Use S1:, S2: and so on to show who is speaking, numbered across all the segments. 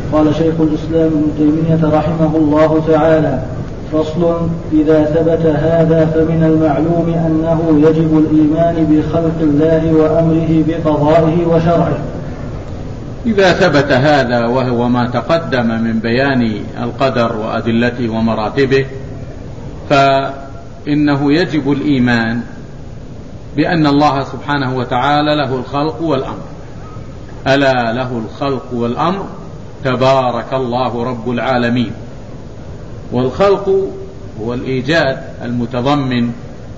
S1: قال شيخ الإسلام ابن تيمية رحمه الله تعالى: فصل: إذا ثبت هذا فمن المعلوم أنه يجب الإيمان بخلق الله وأمره بقضائه وشرعه.
S2: إذا ثبت هذا وهو ما تقدم من بيان القدر وأدلته ومراتبه، فإنه يجب الإيمان بأن الله سبحانه وتعالى له الخلق والأمر. ألا له الخلق والأمر، تبارك الله رب العالمين. والخلق هو الإيجاد المتضمن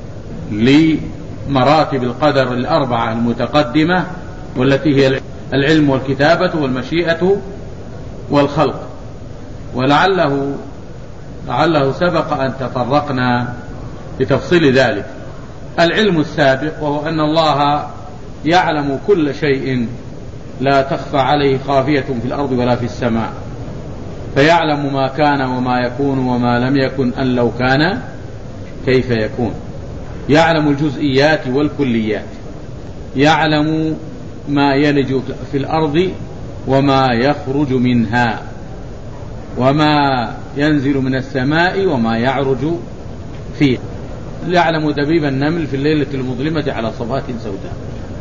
S2: لمراتب القدر الأربعة المتقدمة، والتي هي العلم والكتابة والمشيئة والخلق. ولعله سبق أن تطرقنا لتفصيل ذلك. العلم السابق وهو أن الله يعلم كل شيء لا تخفى عليه خافية في الأرض ولا في السماء، فيعلم ما كان وما يكون وما لم يكن أن لو كان كيف يكون. يعلم الجزئيات والكليات، يعلم ما يلج في الأرض وما يخرج منها، وما ينزل من السماء وما يعرج فيه. يعلم دبيب النمل في الليلة المظلمة على صفات سوداء.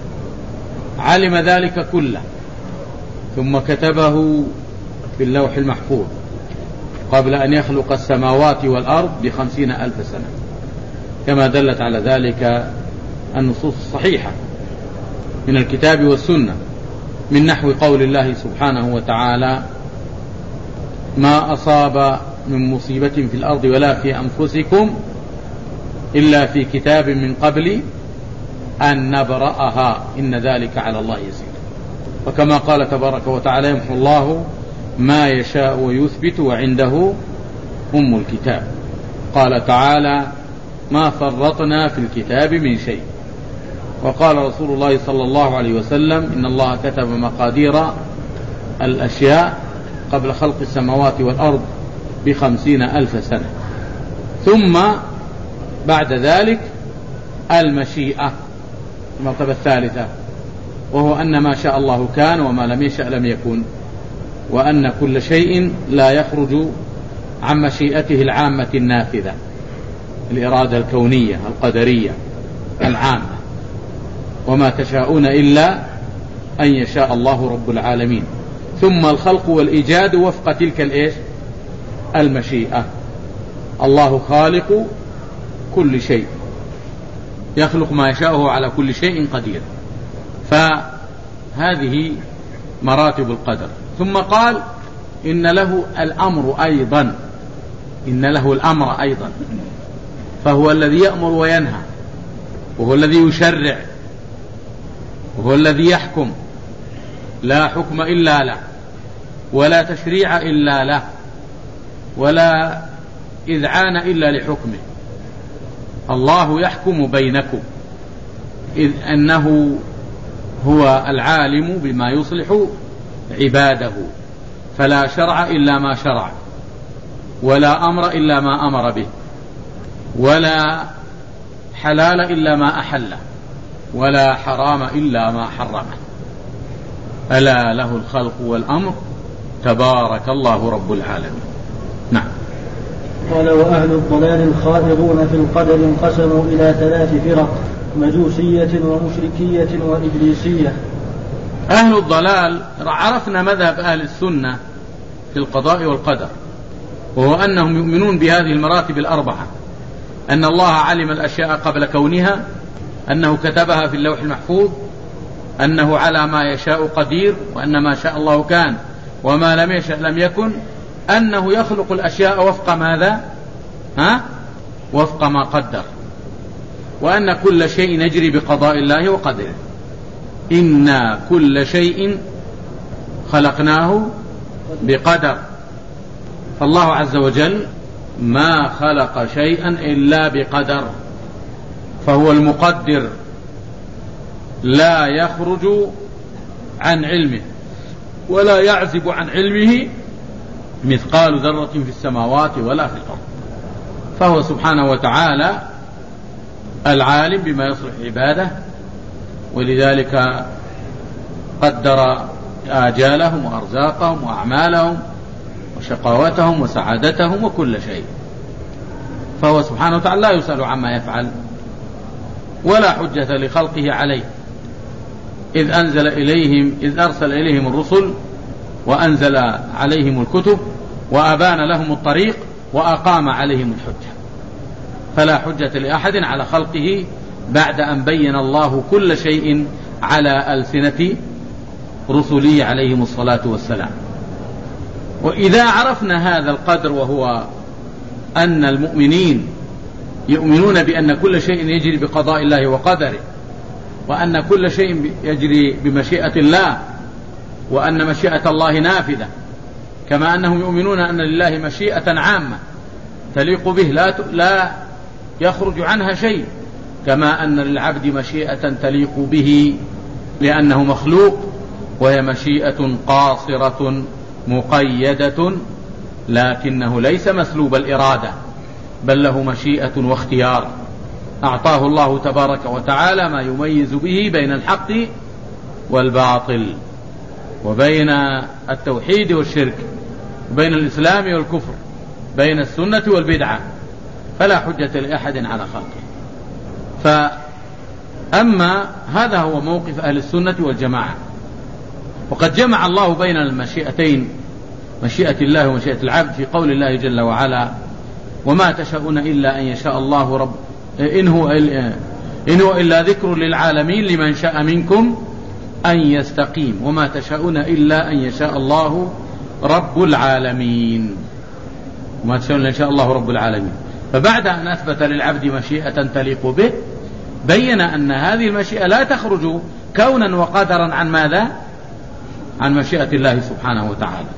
S2: علم ذلك كله ثم كتبه في اللوح المحفوظ قبل أن يخلق السماوات والأرض ب50,000 سنة، كما دلت على ذلك النصوص الصحيحة من الكتاب والسنة، من نحو قول الله سبحانه وتعالى: ما أصاب من مصيبة في الأرض ولا في أنفسكم إلا في كتاب من قبل أن نبرأها إن ذلك على الله يسير. وكما قال تبارك وتعالى: يمحو الله ما يشاء ويثبت وعنده أم الكتاب. قال تعالى: ما فرطنا في الكتاب من شيء. وقال رسول الله صلى الله عليه وسلم: إن الله كتب مقادير الأشياء قبل خلق السماوات والأرض ب50,000 سنة. ثم بعد ذلك المشيئة، المرتبة الثالثة، وهو أن ما شاء الله كان وما لم يشأ لم يكن، وأن كل شيء لا يخرج عن مشيئته العامة النافذة، الإرادة الكونية القدرية العامة. وما تشاءون إلا أن يشاء الله رب العالمين. ثم الخلق والإيجاد وفق تلك المشيئة. الله خالق كل شيء، يخلق ما يشاءه على كل شيء قدير. فهذه مراتب القدر. ثم قال: إن له الأمر أيضا، إن له الأمر أيضا، فهو الذي يأمر وينهى، وهو الذي يشرع، وهو الذي يحكم. لا حكم إلا له، ولا تشريع إلا له، ولا إذعان إلا لحكمه. الله يحكم بينكم، إذ أنه هو العالم بما يصلح عباده، فلا شرع إلا ما شرع، ولا أمر إلا ما أمر به، ولا حلال إلا ما أحله، ولا حرام إلا ما حرمه. ألا له الخلق والأمر، تبارك الله رب العالمين. نعم.
S1: قال: وأهل الضلال الخائضون في القدر انقسموا إلى 3 فرق: مجوسية ومشركية وإبليسية.
S2: أهل الضلال، عرفنا مذهب أهل السنة في القضاء والقدر، وهو أنهم يؤمنون بهذه المراتب الأربعة: أن الله علم الأشياء قبل كونها، أنه كتبها في اللوح المحفوظ، أنه على ما يشاء قدير، وأن ما شاء الله كان وما لم يشأ لم يكن، أنه يخلق الأشياء وفق ماذا؟ وفق ما قدر، وأن كل شيء يجري بقضاء الله وقدره. إنا كل شيء خلقناه بقدر. فالله عز وجل ما خلق شيئا إلا بقدر، فهو المقدر، لا يخرج عن علمه ولا يعزب عن علمه مثقال ذرة في السماوات ولا في الأرض. فهو سبحانه وتعالى العالم بما يصلح عباده، ولذلك قدر آجالهم وأرزاقهم وأعمالهم وشقاوتهم وسعادتهم وكل شيء. فهو سبحانه وتعالى لا يسأل عما يفعل ولا حجة لخلقه عليه، إذ أرسل إليهم الرسل وأنزل عليهم الكتب وأبان لهم الطريق وأقام عليهم الحجة، فلا حجة لأحد على خلقه بعد أن بين الله كل شيء على ألسنة رسله عليهم الصلاة والسلام. وإذا عرفنا هذا القدر، وهو أن المؤمنين يؤمنون بأن كل شيء يجري بقضاء الله وقدره، وأن كل شيء يجري بمشيئة الله، وأن مشيئة الله نافذة، كما أنهم يؤمنون أن لله مشيئة عامة تليق به لا يخرج عنها شيء، كما أن للعبد مشيئة تليق به لأنه مخلوق، وهي مشيئة قاصرة مقيدة، لكنه ليس مسلوب الإرادة، بل له مشيئة واختيار أعطاه الله تبارك وتعالى ما يميز به بين الحق والباطل، وبين التوحيد والشرك، بين الإسلام والكفر، بين السنة والبدعة، فلا حجة لأحد على خلقه. فأما هذا هو موقف أهل السنة والجماعة، وقد جمع الله بين المشيئتين، مشيئة الله ومشيئة العبد، في قول الله جل وعلا: وما تشاءون إلا أن يشاء الله رب إن هو إلا ذكر للعالمين لمن شاء منكم أن يستقيم، وما تشاءون إلا أن يشاء الله رب العالمين، وما تشاءون إلا أن يشاء الله رب العالمين. فبعد أن أثبت للعبد مشيئة تليق به، بين أن هذه المشيئة لا تخرج كونا وقدرا عن ماذا؟ عن مشيئة الله سبحانه وتعالى.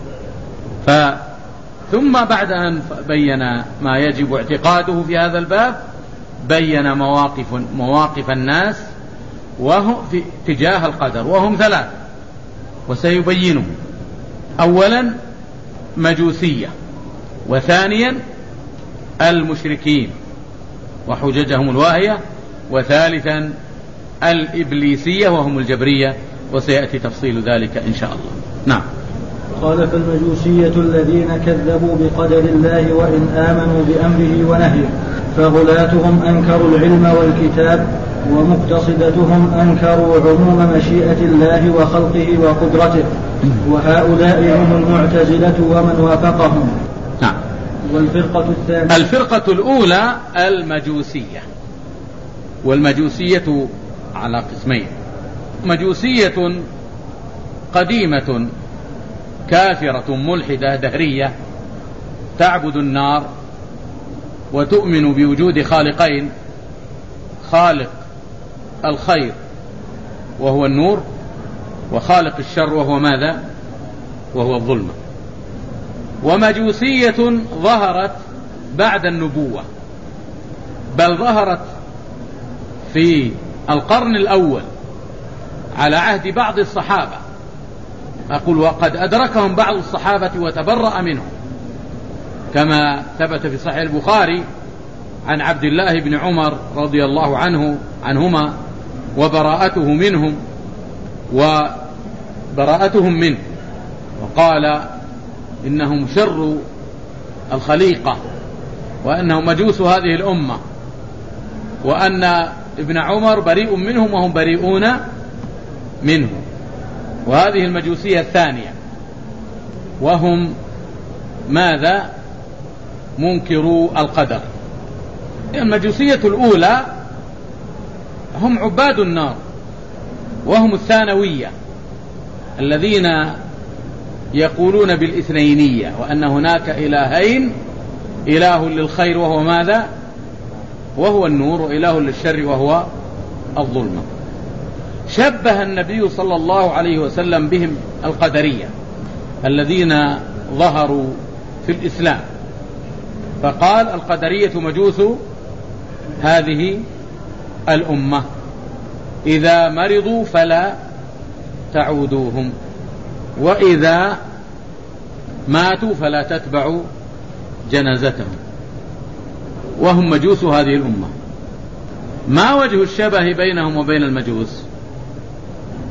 S2: ثم بعد أن بين ما يجب اعتقاده في هذا الباب، بين مواقف الناس وهم في تجاه القدر، وهم ثلاث وسيبينهم: أولا مجوسية، وثانيا المشركين وحججهم الواهية، وثالثا الإبليسية وهم الجبرية، وسيأتي تفصيل ذلك إن شاء الله. نعم.
S1: قال: فالمجوسية الذين كذبوا بقدر الله وإن آمنوا بأمره ونهيه، فغلاتهم أنكروا العلم والكتاب، ومقتصدتهم أنكروا عموم مشيئة الله وخلقه وقدرته، وهؤلاء هم المعتزلة ومن وافقهم.
S2: نعم.
S1: والفرقة الثانية،
S2: الفرقة الأولى المجوسية، والمجوسية على قسمين: مجوسية قديمة كافرة ملحدة دهرية تعبد النار وتؤمن بوجود خالقين، خالق الخير وهو النور، وخالق الشر وهو ماذا؟ وهو الظلمة. ومجوسية ظهرت بعد النبوة، بل ظهرت في القرن الأول على عهد بعض الصحابة، أقول وقد أدركهم بعض الصحابة وتبرأ منهم، كما ثبت في صحيح البخاري عن عبد الله بن عمر رضي الله عنهما وبراءته منه، وقال إنهم شر الخليقة، وأنهم مجوس هذه الأمة، وأن ابن عمر بريء منهم وهم بريئون منه. وهذه المجوسية الثانية، وهم ماذا؟ منكروا القدر. المجوسية الأولى هم عباد النار، وهم الثانوية الذين يقولون بالاثنينية، وأن هناك إلهين، إله للخير وهو ماذا؟ وهو النور، وإله للشر وهو الظلمة. شبه النبي صلى الله عليه وسلم بهم القدرية الذين ظهروا في الإسلام، فقال: القدرية مجوس هذه الأمة، إذا مرضوا فلا تعودوهم، وإذا ماتوا فلا تتبعوا جنازتهم، وهم مجوس هذه الأمة. ما وجه الشبه بينهم وبين المجوس؟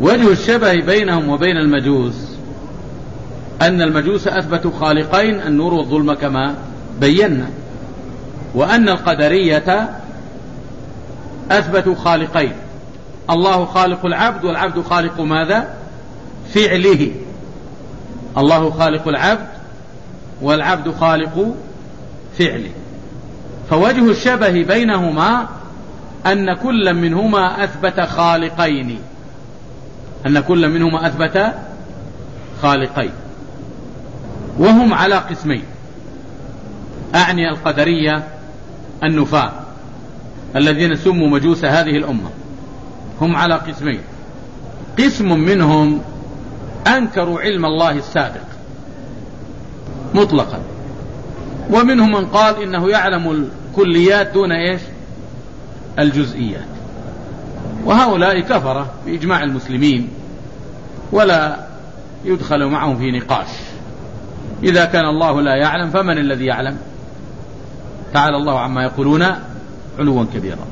S2: وجه الشبه بينهم وبين المجوس أن المجوس أثبتوا خالقين، النور والظلمة كما بينا، وأن القدرية أثبتوا خالقين، الله خالق العبد والعبد خالق ماذا؟ فعله. الله خالق العبد والعبد خالق فعله. فوجه الشبه بينهما أن كل منهما أثبت خالقين، أن كل منهما أثبت خالقين، وهم على قسمين. أعني القدرية النفاة الذين سموا مجوس هذه الأمة، هم على قسمين. قسم منهم أنكروا علم الله السابق مطلقا، ومنهم من قال إنه يعلم الكليات دون إيش؟ الجزئيات. وهؤلاء كفرة بإجماع المسلمين ولا يدخل معهم في نقاش. إذا كان الله لا يعلم فمن الذي يعلم؟ تعالى الله عما يقولون علوا كبيرا.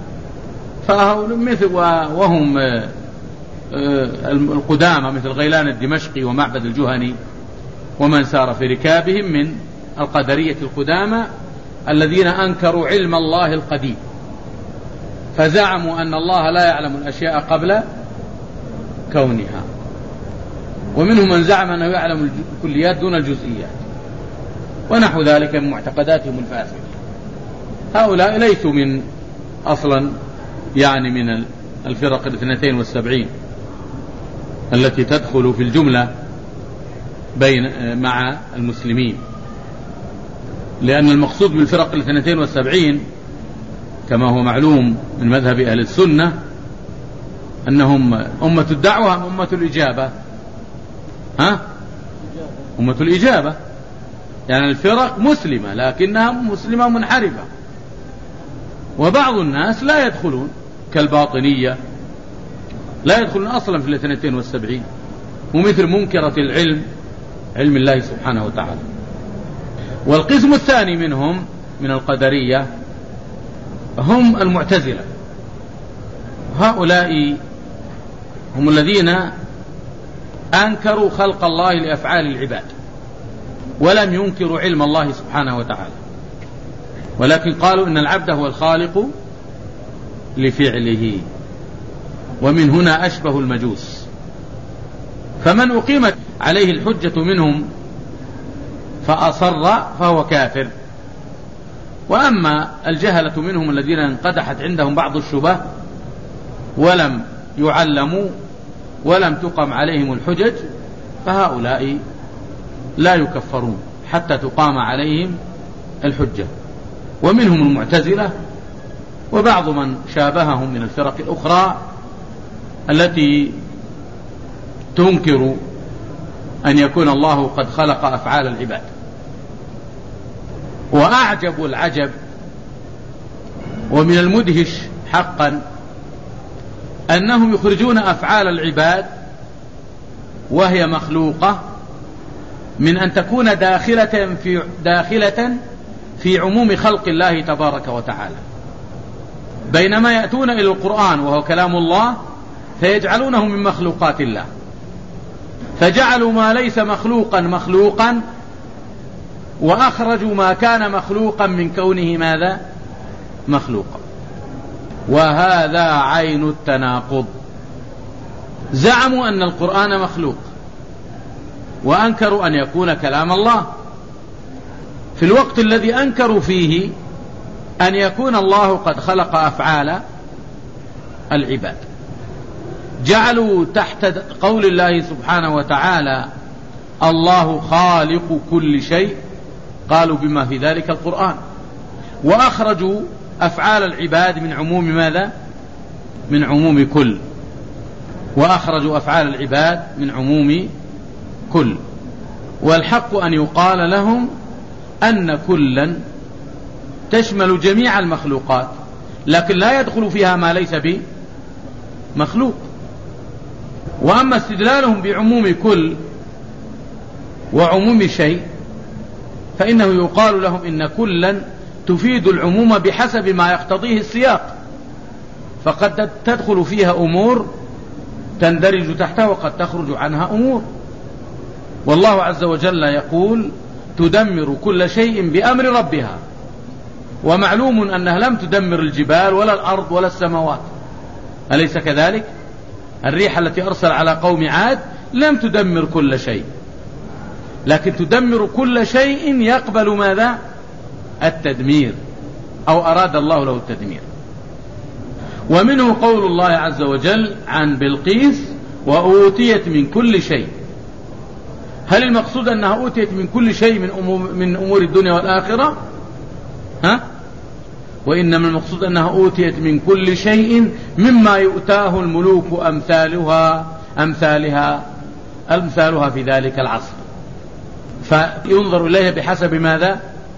S2: وهم القدامى مثل غيلان الدمشقي ومعبد الجهني ومن سار في ركابهم من القدرية القدامى الذين أنكروا علم الله القديم، فزعموا أن الله لا يعلم الأشياء قبل كونها. ومنهم من زعم أنه يعلم الكليات دون الجزئيات، ونحو ذلك من معتقداتهم الفاسدة. هؤلاء ليسوا من أصلا يعني من الفرق 72 التي تدخل في الجملة مع المسلمين، لأن المقصود بالفرق 72 كما هو معلوم من مذهب أهل السنة أنهم أمة الدعوة أم أمة الإجابة؟ أمة الإجابة، يعني الفرق مسلمة لكنها مسلمة منحرفة. وبعض الناس لا يدخلون كالباطنية، لا يدخلون أصلا في 72، ومثل منكرة العلم، علم الله سبحانه وتعالى. والقسم الثاني منهم من القدرية هم المعتزلة. هؤلاء هم الذين أنكروا خلق الله لأفعال العباد، ولم ينكروا علم الله سبحانه وتعالى، ولكن قالوا إن العبد هو الخالق لفعله. ومن هنا أشبه المجوس. فمن أقيمت عليه الحجة منهم فأصر فهو كافر. وأما الجهلة منهم الذين انقدحت عندهم بعض الشبه ولم يعلموا ولم تقم عليهم الحجج فهؤلاء لا يكفرون حتى تقام عليهم الحجة. ومنهم المعتزلة وبعض من شابههم من الفرق الأخرى التي تنكر أن يكون الله قد خلق أفعال العباد. وأعجب العجب ومن المدهش حقا أنهم يخرجون أفعال العباد وهي مخلوقة من أن تكون داخلة في عموم خلق الله تبارك وتعالى، بينما يأتون إلى القرآن وهو كلام الله فيجعلونه من مخلوقات الله، فجعلوا ما ليس مخلوقا مخلوقا، وأخرجوا ما كان مخلوقا من كونه ماذا؟ مخلوقا. وهذا عين التناقض. زعموا أن القرآن مخلوق وأنكروا أن يكون كلام الله، في الوقت الذي أنكروا فيه أن يكون الله قد خلق أفعال العباد. جعلوا تحت قول الله سبحانه وتعالى الله خالق كل شيء، قالوا بما في ذلك القرآن، وأخرجوا أفعال العباد من عموم ماذا؟ من عموم كل. وأخرجوا أفعال العباد من عموم كل. والحق أن يقال لهم أن كلا تشمل جميع المخلوقات، لكن لا يدخل فيها ما ليس بمخلوق. وأما استدلالهم بعموم كل وعموم شيء فإنه يقال لهم إن كلا تفيد العموم بحسب ما يقتضيه السياق، فقد تدخل فيها أمور تندرج تحتها وقد تخرج عنها أمور. والله عز وجل يقول تدمر كل شيء بأمر ربها، ومعلوم أنها لم تدمر الجبال ولا الأرض ولا السماوات، أليس كذلك؟ الريح التي أرسل على قوم عاد لم تدمر كل شيء، لكن تدمر كل شيء يقبل ماذا؟ التدمير، أو أراد الله له التدمير. ومنه قول الله عز وجل عن بلقيس وأوتيت من كل شيء. هل المقصود أنها أوتيت من كل شيء من أمور الدنيا والآخرة؟ وإنما المقصود أنها أوتيت من كل شيء مما يؤتاه الملوك أمثالها في ذلك العصر، فينظر إليها بحسب ماذا؟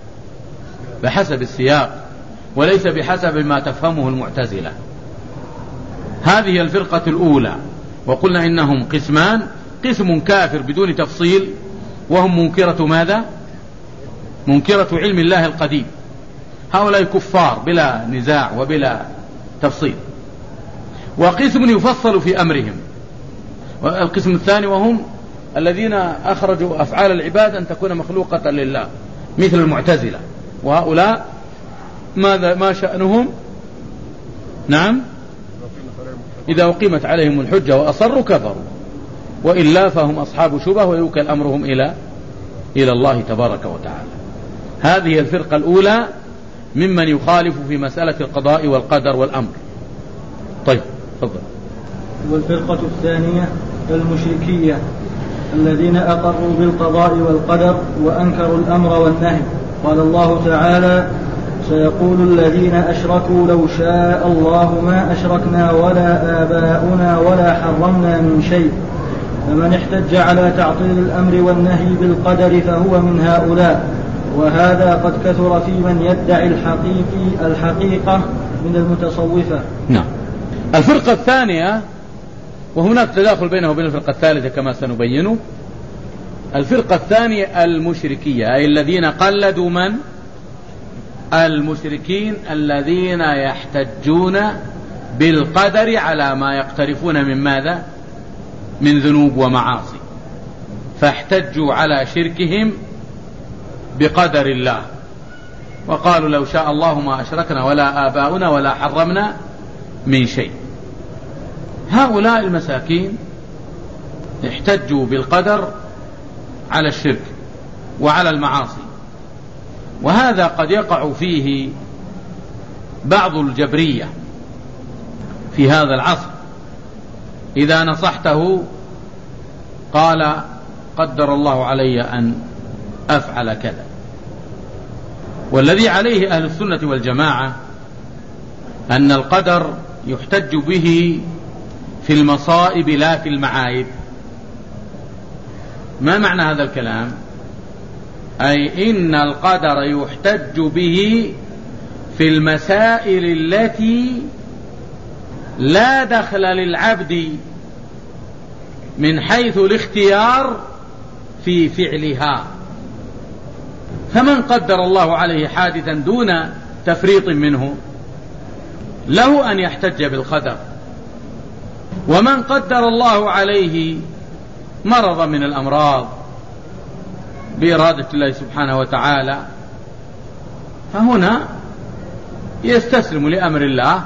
S2: بحسب السياق، وليس بحسب ما تفهمه المعتزلة. هذه الفرقة الأولى، وقلنا إنهم قسمان: قسم كافر بدون تفصيل وهم منكرة ماذا؟ منكرة علم الله القديم، هؤلاء كفار بلا نزاع وبلا تفصيل. وقسم يفصل في أمرهم. والقسم الثاني وهم الذين أخرجوا أفعال العباد أن تكون مخلوقة لله مثل المعتزلة، وهؤلاء ما شأنهم؟ نعم، إذا أقيمت عليهم الحجة وأصروا كفروا، وإلا فهم أصحاب شبه ويوكل أمرهم إلى الله تبارك وتعالى. هذه الفرقة الأولى ممن يخالف في مسألة القضاء والقدر والأمر. طيب تفضل.
S1: والفرقة الثانية المشركية الذين أقروا بالقضاء والقدر وأنكروا الأمر والنهي. قال الله تعالى: سيقول الذين أشركوا لو شاء الله ما أشركنا ولا آباؤنا ولا حرمنا من شيء. فمن احتج على تعطيل الأمر والنهي بالقدر فهو من هؤلاء، وهذا قد كثر في من يدعي الحقيقة من المتصوفة.
S2: نعم. الفرقة الثانية، وهناك تداخل بينه وبين الفرقة الثالثة كما سنبينه. الفرقة الثانية المشركية، أي الذين قلدوا من؟ المشركين الذين يحتجون بالقدر على ما يقترفون من ماذا؟ من ذنوب ومعاصي، فاحتجوا على شركهم بقدر الله، وقالوا لو شاء الله ما أشركنا ولا آباؤنا ولا حرمنا من شيء. هؤلاء المساكين احتجوا بالقدر على الشرك وعلى المعاصي، وهذا قد يقع فيه بعض الجبرية في هذا العصر. إذا نصحته قال قدر الله علي أن أفعل كذا. والذي عليه أهل السنة والجماعة أن القدر يحتج به في المصائب لا في المعايب. ما معنى هذا الكلام؟ أي إن القدر يحتج به في المسائل التي لا دخل للعبد من حيث الاختيار في فعلها. فمن قدر الله عليه حادثا دون تفريط منه له أن يحتج بالقدر، ومن قدر الله عليه مرض من الأمراض بإرادة الله سبحانه وتعالى فهنا يستسلم لأمر الله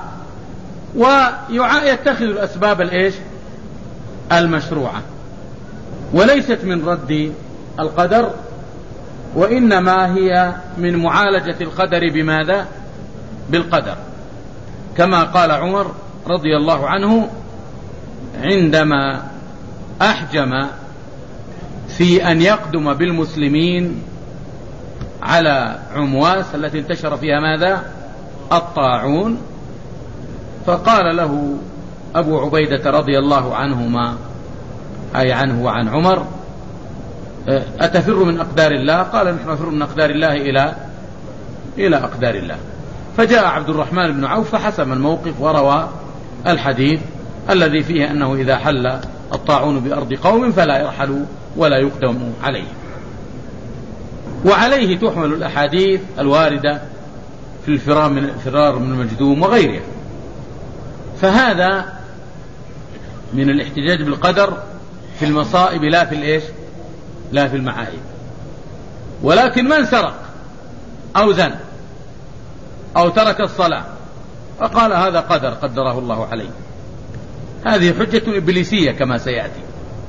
S2: ويتخذ الأسباب المشروعة، وليست من رد القدر، وإنما هي من معالجة القدر بماذا؟ بالقدر، كما قال عمر رضي الله عنه عندما أحجم في أن يقدم بالمسلمين على عمواس التي انتشر فيها ماذا؟ الطاعون. فقال له أبو عبيدة رضي الله عنهما، أي عنه وعن عمر: أتفر من أقدار الله؟ قال: نحن نفر من أقدار الله إلى أقدار الله. فجاء عبد الرحمن بن عوف فحسم الموقف وروى الحديث الذي فيه أنه إذا حل الطاعون بأرض قوم فلا يرحل ولا يقدم عليه. وعليه تحمل الأحاديث الواردة في الفرار من المجذوم وغيرها. فهذا من الاحتجاج بالقدر في المصائب لا في الإيش؟ لا في المعايب. ولكن من سرق أو زن أو ترك الصلاة وقال هذا قدر قدره الله عليه، هذه حجة إبليسية كما سيأتي.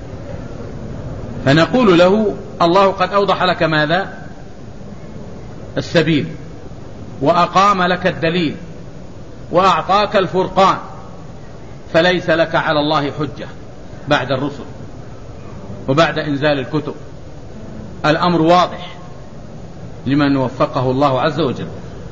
S2: فنقول له الله قد أوضح لك ماذا؟ السبيل، وأقام لك الدليل، وأعطاك الفرقان، فليس لك على الله حجة بعد الرسل وبعد إنزال الكتب. الأمر واضح لمن وفقه الله عز وجل.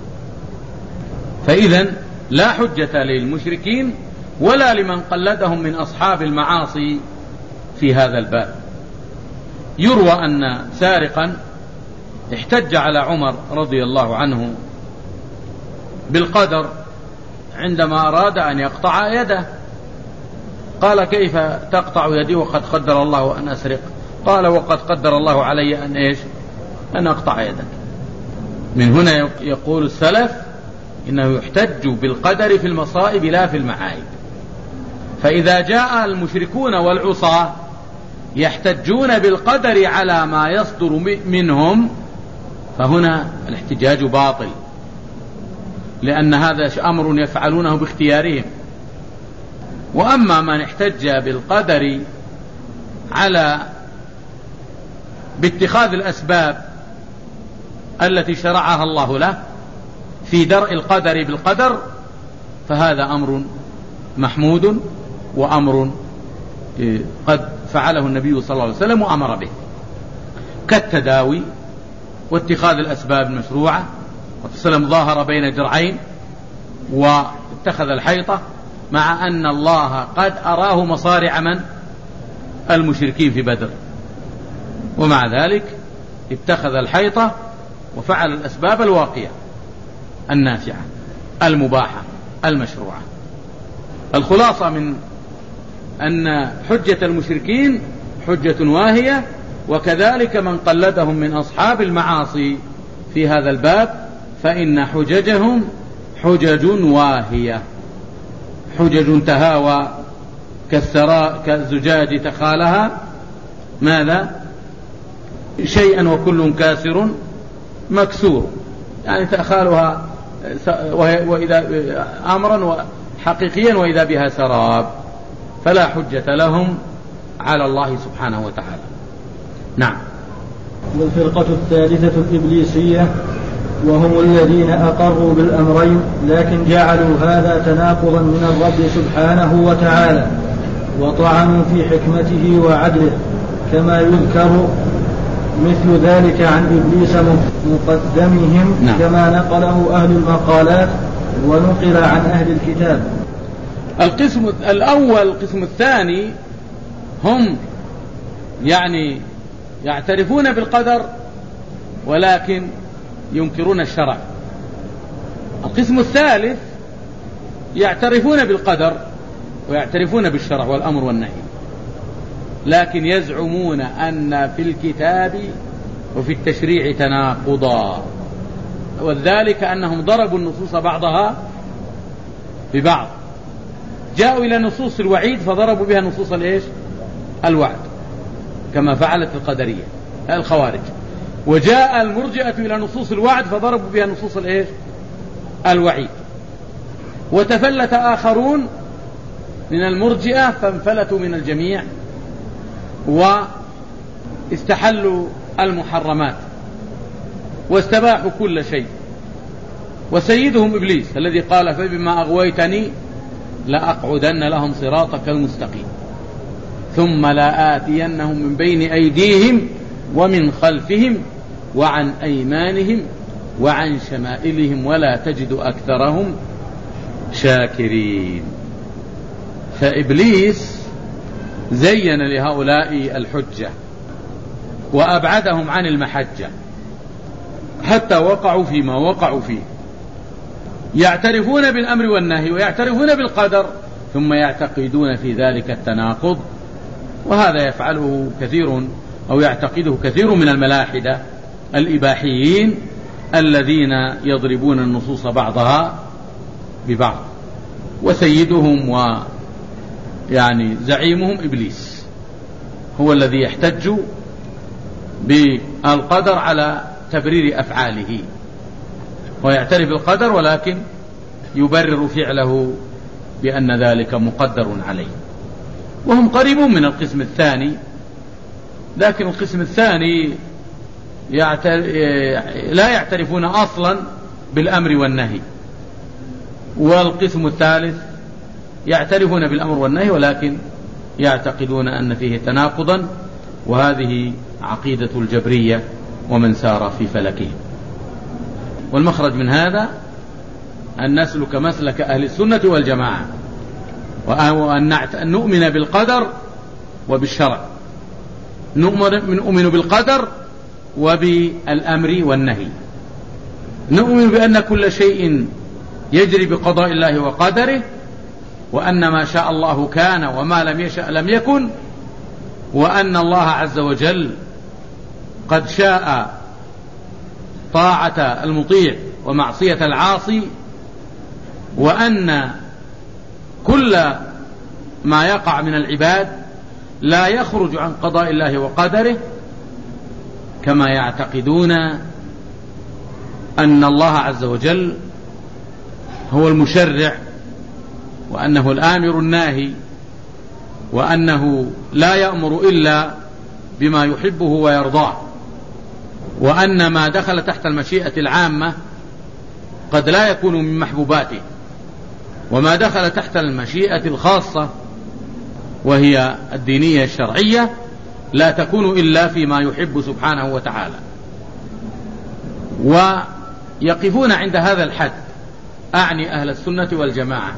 S2: فإذن لا حجة للمشركين ولا لمن قلدهم من أصحاب المعاصي في هذا الباب. يروى أن سارقا احتج على عمر رضي الله عنه بالقدر عندما أراد أن يقطع يده، قال كيف تقطع يدي وقد قدر الله أن أسرق؟ قال وقد قدر الله علي أن إيش؟ أن أقطع يدك. من هنا يقول السلف إنه يحتج بالقدر في المصائب لا في المعايب. فإذا جاء المشركون والعصاة يحتجون بالقدر على ما يصدر منهم فهنا الاحتجاج باطل، لأن هذا أمر يفعلونه باختيارهم. وأما من احتج بالقدر على باتخاذ الأسباب التي شرعها الله له في درء القدر بالقدر فهذا أمر محمود وأمر قد فعله النبي صلى الله عليه وسلم وأمر به، كالتداوي واتخاذ الأسباب المشروعة. وسلم ظاهر بين درعين واتخذ الحيطة، مع أن الله قد أراه مصارع من؟ المشركين في بدر، ومع ذلك اتخذ الحيطة وفعل الأسباب الواقية النافعة المباحة المشروعة. الخلاصة من أن حجة المشركين حجة واهية، وكذلك من قلدهم من أصحاب المعاصي في هذا الباب فإن حججهم حجج واهية، حجج تهاوى كالزجاج تخالها ماذا؟ شيئا وكل كاسر مكسور، يعني تأخالها وإذا أمرا حقيقيا وإذا بها سراب، فلا حجة لهم على الله سبحانه وتعالى. نعم.
S1: والفرقة الثالثة الإبليسية، وهم الذين أقروا بالأمرين لكن جعلوا هذا تناقضا من الرب سبحانه وتعالى، وطعنوا في حكمته وعدله، كما يذكر مثل ذلك عن إبليس مقدمهم. نعم. كما نقله أهل المقالات ونقل عن أهل الكتاب.
S2: القسم الأول. القسم الثاني هم يعني يعترفون بالقدر ولكن ينكرون الشرع. القسم الثالث يعترفون بالقدر ويعترفون بالشرع والأمر والنهي، لكن يزعمون أن في الكتاب وفي التشريع تناقضا، وذلك أنهم ضربوا النصوص بعضها ببعض، جاءوا إلى نصوص الوعيد فضربوا بها نصوص الإيش؟ الوعد، كما فعلت القدرية الخوارج، وجاء المرجئة إلى نصوص الوعد فضربوا بها نصوص الإيش؟ الوعيد. وتفلت آخرون من المرجئة فانفلتوا من الجميع واستحلوا المحرمات واستباحوا كل شيء. وسيدهم إبليس الذي قال فبما أغويتني لأقعدن لهم صراطك المستقيم ثم لآتينهم من بين أيديهم ومن خلفهم وعن أيمانهم وعن شمائلهم ولا تجد أكثرهم شاكرين. فإبليس زين لهؤلاء الحجة وأبعدهم عن المحجة حتى وقعوا فيما وقعوا فيه، يعترفون بالأمر والنهي ويعترفون بالقدر ثم يعتقدون في ذلك التناقض. وهذا يفعله كثير أو يعتقده كثير من الملاحدة الإباحيين الذين يضربون النصوص بعضها ببعض. وسيدهم يعني زعيمهم إبليس هو الذي يحتج بالقدر على تبرير أفعاله، ويعترف بالقدر ولكن يبرر فعله بأن ذلك مقدر عليه. وهم قريبون من القسم الثاني، لكن القسم الثاني لا يعترفون أصلا بالأمر والنهي، والقسم الثالث يعترفون بالأمر والنهي ولكن يعتقدون أن فيه تناقضا، وهذه عقيدة الجبرية ومن سار في فلكهم. والمخرج من هذا أن نسلك مسلك أهل السنة والجماعة، وأن نؤمن بالقدر وبالشرع، نؤمن بالقدر وبالأمر والنهي، نؤمن بأن كل شيء يجري بقضاء الله وقدره، وأن ما شاء الله كان وما لم يشأ لم يكن، وأن الله عز وجل قد شاء طاعة المطيع ومعصية العاصي، وأن كل ما يقع من العباد لا يخرج عن قضاء الله وقدره، كما يعتقدون أن الله عز وجل هو المشرع، وأنه الآمر الناهي، وأنه لا يأمر إلا بما يحبه ويرضاه، وأن ما دخل تحت المشيئة العامة قد لا يكون من محبوباته، وما دخل تحت المشيئة الخاصة وهي الدينية الشرعية لا تكون إلا فيما يحب سبحانه وتعالى. ويقفون عند هذا الحد، أعني أهل السنة والجماعة،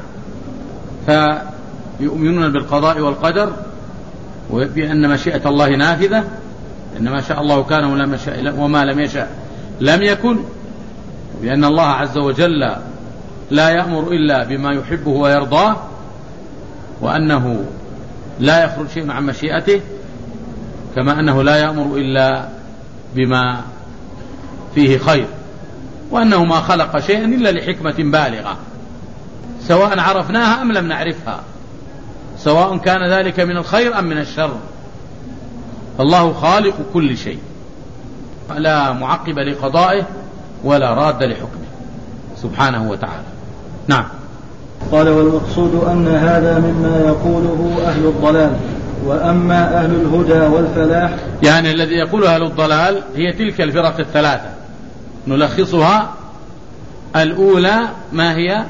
S2: فيؤمنون بالقضاء والقدر، وبأن مشيئة الله نافذة، إن ما شاء الله كان وما لم يشاء لم يكن، بأن الله عز وجل لا يأمر إلا بما يحبه ويرضاه، وأنه لا يخرج شيء عن مشيئته، كما أنه لا يأمر إلا بما فيه خير، وأنه ما خلق شيئا إلا لحكمة بالغة، سواء عرفناها أم لم نعرفها، سواء كان ذلك من الخير أم من الشر، الله خالق كل شيء، لا معقب لقضائه ولا راد لحكمه سبحانه وتعالى. نعم.
S1: قال: والمقصود أن هذا مما يقوله أهل الضلال، وأما أهل الهدى والفلاح،
S2: يعني الذي يقول أهل الضلال هي تلك الفرق الثلاثة، نلخصها: الأولى ما هي؟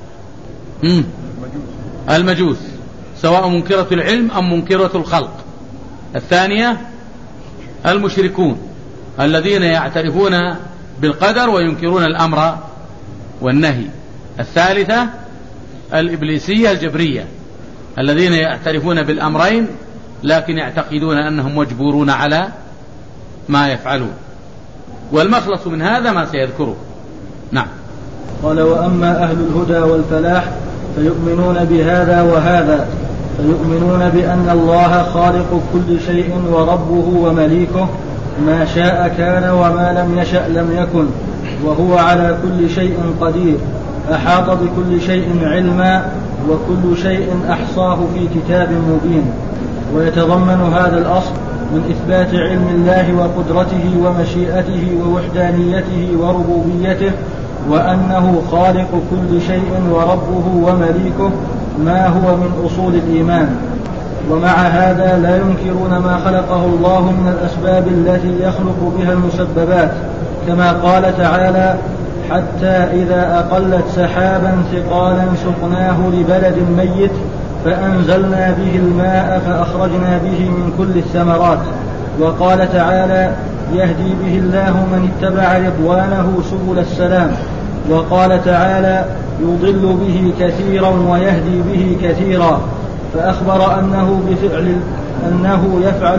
S2: المجوس، سواء منكرة العلم أم منكرة الخلق. الثانية المشركون الذين يعترفون بالقدر وينكرون الأمر والنهي. الثالثة الإبليسية الجبرية الذين يعترفون بالأمرين لكن يعتقدون أنهم مجبورون على ما يفعلون. والمخلص من هذا ما سيذكره. نعم.
S1: قال: وأما أهل الهدى والفلاح فيؤمنون بهذا وهذا، فيؤمنون بأن الله خالق كل شيء وربه ومليكه، ما شاء كان وما لم يشأ لم يكن، وهو على كل شيء قدير، أحاط بكل شيء علما، وكل شيء أحصاه في كتاب مبين. ويتضمن هذا الأصل من إثبات علم الله وقدرته ومشيئته ووحدانيته وربوبيته، وأنه خالق كل شيء وربه ومليكه، ما هو من أصول الإيمان. ومع هذا لا ينكرون ما خلقه الله من الأسباب التي يخلق بها المسببات، كما قال تعالى: حتى إذا أقلت سحابا ثقالا سقناه لبلد ميت فأنزلنا به الماء فأخرجنا به من كل الثمرات. وقال تعالى: يهدي به الله من اتبع رضوانه سبل السلام. وقال تعالى: يضل به كثيرا ويهدي به كثيرا. فأخبر أنه يفعل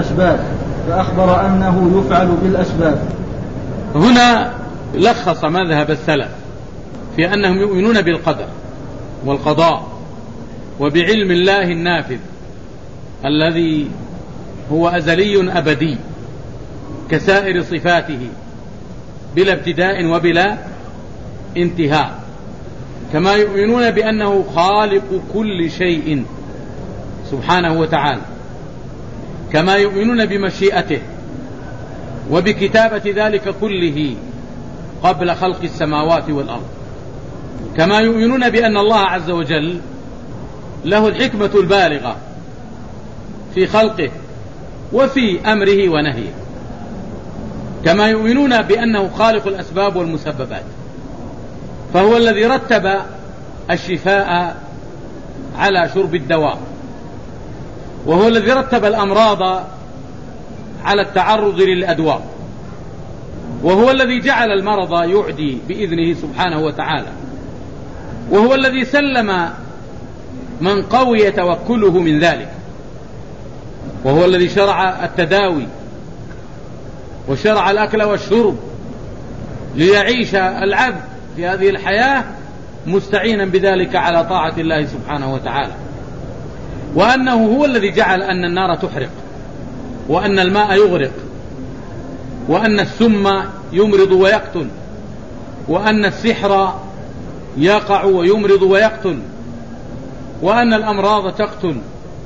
S1: بالأسباب.
S2: هنا لخص مذهب السلف في أنهم يؤمنون بالقدر والقضاء وبعلم الله النافذ الذي هو أزلي أبدي كسائر صفاته بلا ابتداء وبلا انتهاء، كما يؤمنون بأنه خالق كل شيء سبحانه وتعالى، كما يؤمنون بمشيئته وبكتابة ذلك كله قبل خلق السماوات والأرض، كما يؤمنون بأن الله عز وجل له الحكمة البالغة في خلقه وفي أمره ونهيه، كما يؤمنون بأنه خالق الأسباب والمسببات، فهو الذي رتب الشفاء على شرب الدواء، وهو الذي رتب الأمراض على التعرض للأدواء، وهو الذي جعل المرض يعدي بإذنه سبحانه وتعالى، وهو الذي سلم من قوي توكله من ذلك، وهو الذي شرع التداوي وشرع الأكل والشرب ليعيش العبد في هذه الحياة مستعينا بذلك على طاعة الله سبحانه وتعالى، وأنه هو الذي جعل أن النار تحرق، وأن الماء يغرق، وأن السم يمرض ويقتل، وأن السحر يقع ويمرض ويقتل، وأن الأمراض تقتل،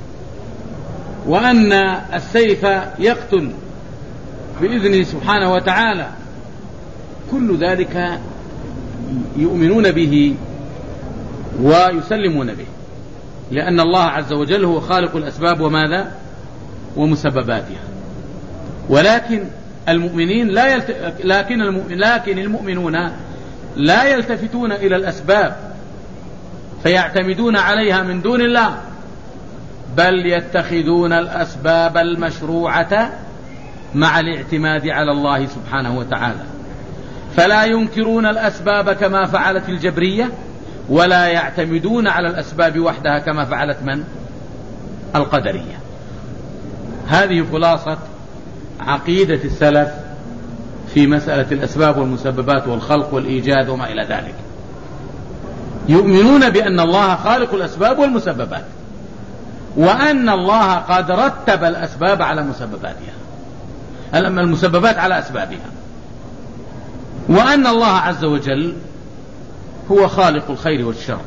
S2: وأن السيف يقتل بإذنه سبحانه وتعالى. كل ذلك يؤمنون به ويسلمون به، لأن الله عز وجل هو خالق الأسباب وماذا ومسبباتها. ولكن المؤمنين لكن المؤمنون لا يلتفتون إلى الأسباب فيعتمدون عليها من دون الله، بل يتخذون الأسباب المشروعة مع الاعتماد على الله سبحانه وتعالى، فلا ينكرون الأسباب كما فعلت الجبرية، ولا يعتمدون على الأسباب وحدها كما فعلت من؟ القدرية. هذه خلاصة عقيدة السلف في مسألة الأسباب والمسببات والخلق والإيجاد وما إلى ذلك. يؤمنون بأن الله خالق الأسباب والمسببات، وأن الله قد رتب الأسباب على مسبباتها، المسببات على أسبابها، وأن الله عز وجل هو خالق الخير والشر،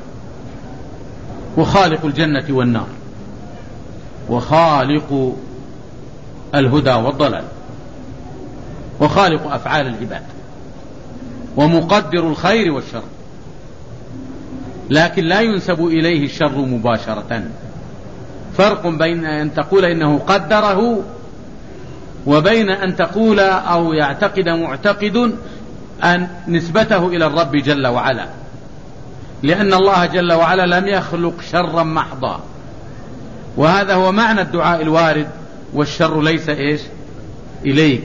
S2: وخالق الجنة والنار، وخالق الهدى والضلال، وخالق أفعال العباد، ومقدر الخير والشر، لكن لا ينسب إليه الشر مباشرة. فرق بين أن تقول إنه قدره وبين أن تقول أو يعتقد معتقد أن نسبته إلى الرب جل وعلا، لأن الله جل وعلا لم يخلق شرا محضا، وهذا هو معنى الدعاء الوارد: والشر ليس إيش إليك،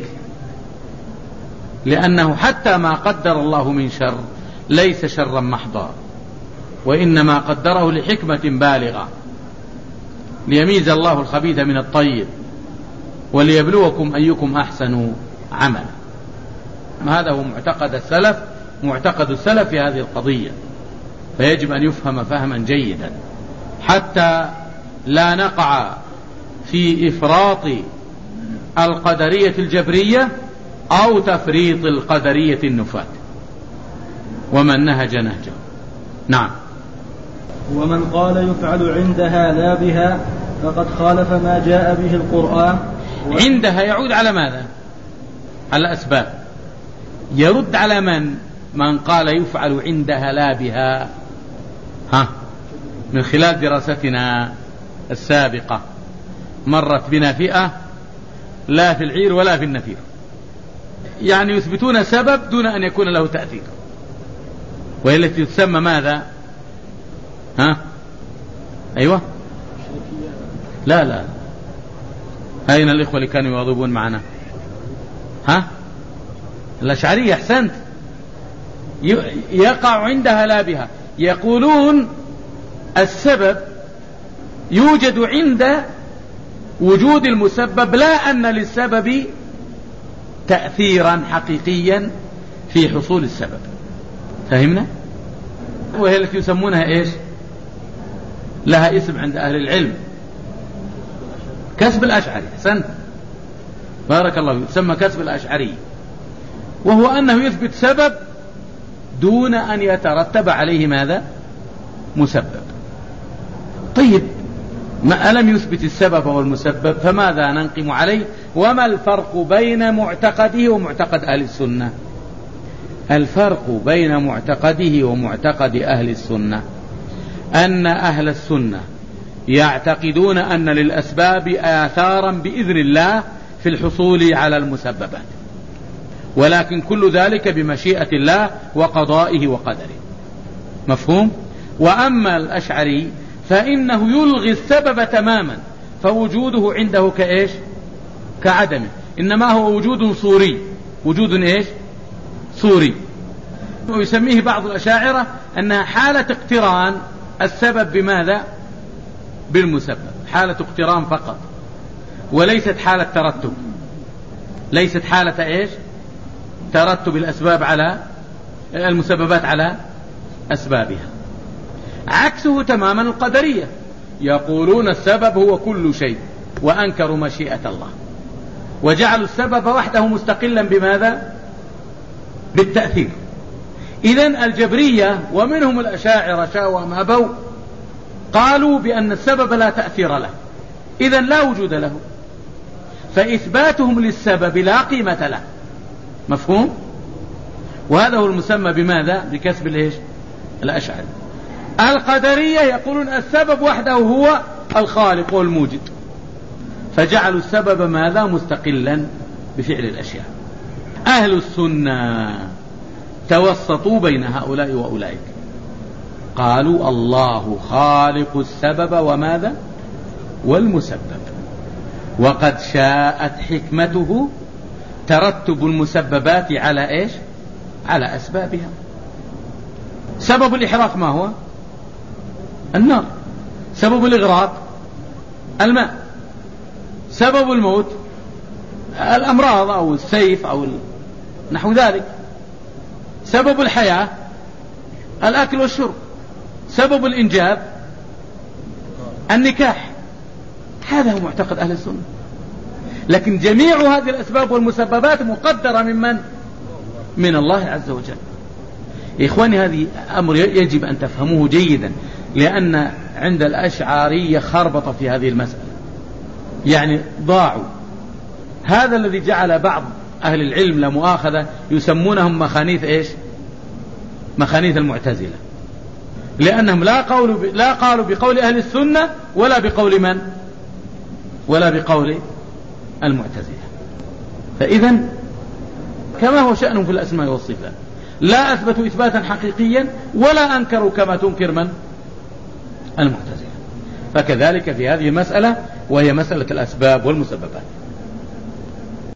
S2: لأنه حتى ما قدر الله من شر ليس شرا محضا، وإنما قدره لحكمة بالغة، ليميز الله الخبيث من الطيب، وليبلوكم أيكم أحسن عملا. هذا هو معتقد السلف في هذه القضية، فيجب أن يفهم فهما جيدا حتى لا نقع في إفراط القدرية الجبرية أو تفريط القدرية النفاة، ومن نهج نهجه. نعم.
S1: ومن قال يفعل عندها لا بها فقد خالف ما جاء به القرآن.
S2: عندها يعود على ماذا؟ على الأسباب. يرد على من قال يفعل عندها لا بها. من خلال دراستنا السابقة مرت بنا فئة لا في العير ولا في النفير، يعني يثبتون سبب دون أن يكون له تأثير، وهي التي تسمى ماذا؟ أيوة، لا أين الإخوة اللي كانوا يواظبون معنا؟ الأشعرية. أحسنت. يقع عندها لا بها، يقولون السبب يوجد عند وجود المسبب، لا أن للسبب تأثيرا حقيقيا في حصول السبب. فهمنا؟ وهي التي يسمونها إيش؟ لها اسم عند أهل العلم: كسب الأشعري. أحسنت، بارك الله فيك. يسمى كسب الأشعري، وهو أنه يثبت سبب دون أن يترتب عليه ماذا؟ مسبب. طيب، ما ألم يثبت السبب والمسبب فماذا ننقم عليه؟ وما الفرق بين معتقده ومعتقد أهل السنة؟ الفرق بين معتقده ومعتقد أهل السنة أن أهل السنة يعتقدون أن للأسباب آثارا بإذن الله في الحصول على المسببات، ولكن كل ذلك بمشيئة الله وقضائه وقدره. مفهوم؟ وأما الأشعري فإنه يلغي السبب تماما، فوجوده عنده كإيش؟ كعدمه، إنما هو وجود صوري. وجود إيش؟ صوري. ويسميه بعض الأشاعرة أنها حالة اقتران السبب بماذا؟ بالمسبب، حالة اقتران فقط، وليست حالة ترتب. ليست حالة إيش؟ ترتب الأسباب على المسببات على أسبابها. عكسه تماما القدرية، يقولون السبب هو كل شيء، وأنكروا مشيئة الله، وجعلوا السبب وحده مستقلا بماذا؟ بالتأثير. إذن الجبرية ومنهم الأشاعرة شاءوا ما أبوا قالوا بأن السبب لا تأثير له، إذن لا وجود له، فإثباتهم للسبب لا قيمة له. مفهوم؟ وهذا هو المسمى بماذا؟ بكسب الإيش؟ الأشعري. القدرية يقولون السبب وحده هو الخالق والموجد، فجعلوا السبب ماذا؟ مستقلا بفعل الأشياء. أهل السنة توسطوا بين هؤلاء وأولئك، قالوا الله خالق السبب وماذا؟ والمسبب، وقد شاءت حكمته ترتب المسببات على إيش؟ على أسبابها. سبب الإحراق ما هو؟ النار. سبب الإغراق الماء. سبب الموت الأمراض أو السيف أو نحو ذلك. سبب الحياة الأكل والشرب. سبب الإنجاب النكاح. هذا هو معتقد أهل السنة. لكن جميع هذه الأسباب والمسببات مقدرة من؟ من الله عز وجل. إخواني، هذه أمر يجب أن تفهموه جيدا، لأن عند الأشعارية خربط في هذه المسألة، يعني ضاعوا. هذا الذي جعل بعض أهل العلم لا مؤاخذة يسمونهم مخانيث إيش؟ مخانيث المعتزلة، لأنهم لا قالوا بقول أهل السنة ولا بقول من؟ ولا بقول المعتزلة. فإذن كما هو شأنهم في الأسماء والصفات، لا أثبتوا إثباتا حقيقيا ولا أنكروا كما تنكر من؟ المعتزلة. فكذلك في هذه المسألة، وهي مسألة الأسباب والمسببات.